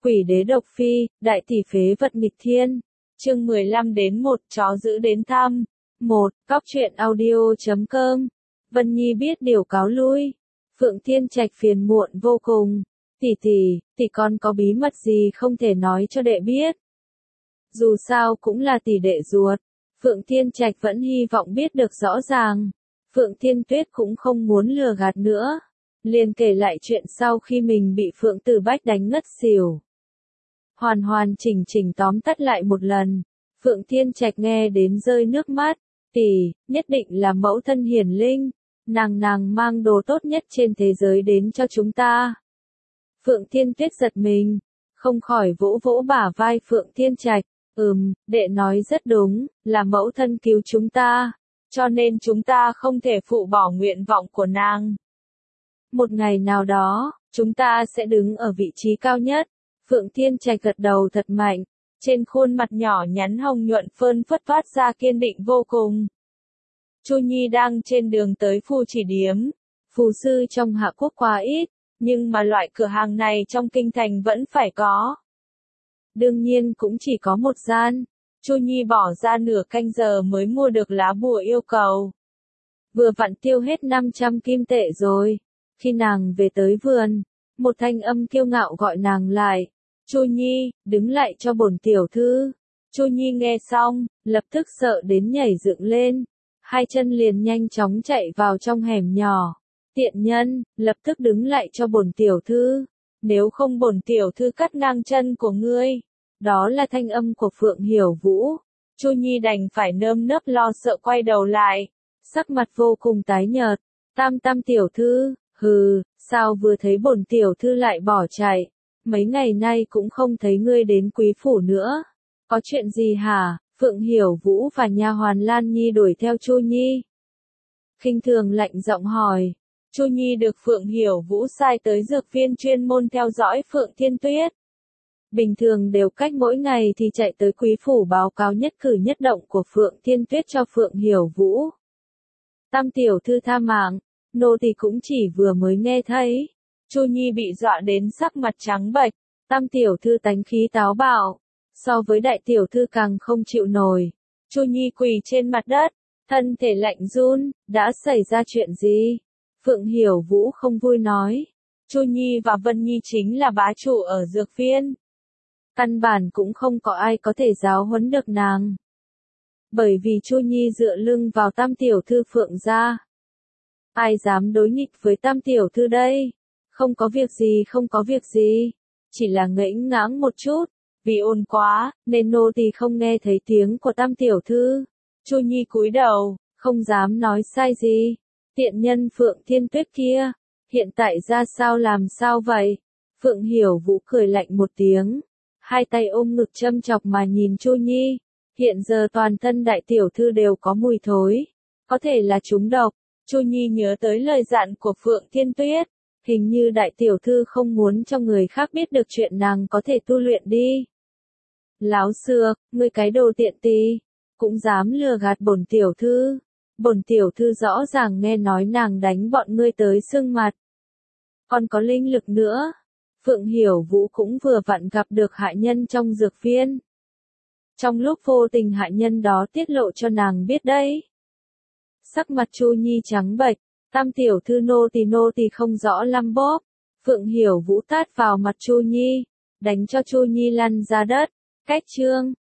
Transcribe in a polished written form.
Quỷ đế độc phi, đại tỷ phế vật nghịch thiên. Chương 15-1 chó giữ đến thăm. 1. Cóc truyện audio.com. Vân Nhi biết điều cáo lui. Phượng Thiên Trạch phiền muộn vô cùng. Tỷ con có bí mật gì không thể nói cho đệ biết. Dù sao cũng là tỷ đệ ruột. Phượng Thiên Trạch vẫn hy vọng biết được rõ ràng. Phượng Thiên Tuyết cũng không muốn lừa gạt nữa. Liền kể lại chuyện sau khi mình bị Phượng Tử Bách đánh ngất xỉu. Hoàn chỉnh tóm tắt lại một lần. Phượng Thiên Trạch nghe đến rơi nước mắt. Tỷ, nhất định là mẫu thân hiển linh. Nàng mang đồ tốt nhất trên thế giới đến cho chúng ta. Phượng Thiên Tuyết giật mình. Không khỏi vỗ vỗ bả vai Phượng Thiên Trạch. Đệ nói rất đúng, là mẫu thân cứu chúng ta. Cho nên chúng ta không thể phụ bỏ nguyện vọng của nàng. Một ngày nào đó, chúng ta sẽ đứng ở vị trí cao nhất. Phượng Thiên Trạch gật đầu thật mạnh. Trên khuôn mặt nhỏ nhắn hồng nhuận phơn phất phát ra kiên định vô cùng. Chu Nhi đang trên đường tới Phù Chỉ Điếm. Phù sư trong Hạ Quốc quá ít, nhưng mà loại cửa hàng này trong kinh thành vẫn phải có. Đương nhiên cũng chỉ có một gian. Chu Nhi bỏ ra nửa canh giờ mới mua được lá bùa yêu cầu. Vừa vặn tiêu hết 500 kim tệ rồi. Khi nàng về tới vườn, một thanh âm kiêu ngạo gọi nàng lại. Chu Nhi, đứng lại cho bổn tiểu thư. Chu Nhi nghe xong, lập tức sợ đến nhảy dựng lên. Hai chân liền nhanh chóng chạy vào trong hẻm nhỏ. Tiện nhân, lập tức đứng lại cho bổn tiểu thư. Nếu không bổn tiểu thư cắt ngang chân của ngươi. Đó là thanh âm của Phượng Hiểu Vũ. Chu Nhi đành phải nơm nớp lo sợ quay đầu lại. Sắc mặt vô cùng tái nhợt. Tam tiểu thư, sao vừa thấy bổn tiểu thư lại bỏ chạy. Mấy ngày nay cũng không thấy ngươi đến quý phủ nữa. Có chuyện gì hả? Phượng Hiểu Vũ và nha hoàn Lan Nhi đuổi theo Chu Nhi. Khinh thường lạnh giọng hỏi. Chu Nhi được Phượng Hiểu Vũ sai tới dược viên chuyên môn theo dõi Phượng Thiên Tuyết. Bình thường đều cách mỗi ngày thì chạy tới quý phủ báo cáo nhất cử nhất động của Phượng Thiên Tuyết cho Phượng Hiểu Vũ. Tam tiểu thư tha mạng, nô tỳ cũng chỉ vừa mới nghe thấy. Chu Nhi bị dọa đến sắc mặt trắng bệch. Tam tiểu thư tánh khí táo bạo, so với đại tiểu thư càng không chịu nổi. Chu Nhi quỳ trên mặt đất, thân thể lạnh run. Đã xảy ra chuyện gì? Phượng Hiểu Vũ không vui nói. Chu Nhi và Vân Nhi chính là bá chủ ở dược viên. Căn bản cũng không có ai có thể giáo huấn được nàng. Bởi vì Chu Nhi dựa lưng vào tam tiểu thư Phượng gia. Ai dám đối nghịch với tam tiểu thư đây? Không có việc gì. Chỉ là ngẫnh ngãng một chút. Vì ồn quá, nên nô tỳ không nghe thấy tiếng của tam tiểu thư. Chu Nhi cúi đầu, không dám nói sai gì. Tiện nhân Phượng Thiên Tuyết kia. Hiện tại ra sao làm sao vậy? Phượng Hiểu Vũ cười lạnh một tiếng. Hai tay ôm ngực châm chọc mà nhìn Chu Nhi. Hiện giờ toàn thân đại tiểu thư đều có mùi thối. Có thể là trúng độc. Chu Nhi nhớ tới lời dặn của Phượng Thiên Tuyết. Hình như đại tiểu thư không muốn cho người khác biết được chuyện nàng có thể tu luyện đi. Láo xược, ngươi cái đồ tiện tì. Cũng dám lừa gạt bổn tiểu thư. Bổn tiểu thư rõ ràng nghe nói nàng đánh bọn ngươi tới sưng mặt. Còn có linh lực nữa. Phượng Hiểu Vũ cũng vừa vặn gặp được hạ nhân trong dược viên. Trong lúc vô tình hạ nhân đó tiết lộ cho nàng biết đấy. Sắc mặt Chu Nhi trắng bệch. Tam tiểu thư nô tỳ không rõ lắm bóp. Phượng Hiểu Vũ tát vào mặt Chu Nhi. Đánh cho Chu Nhi lăn ra đất. Cách chương.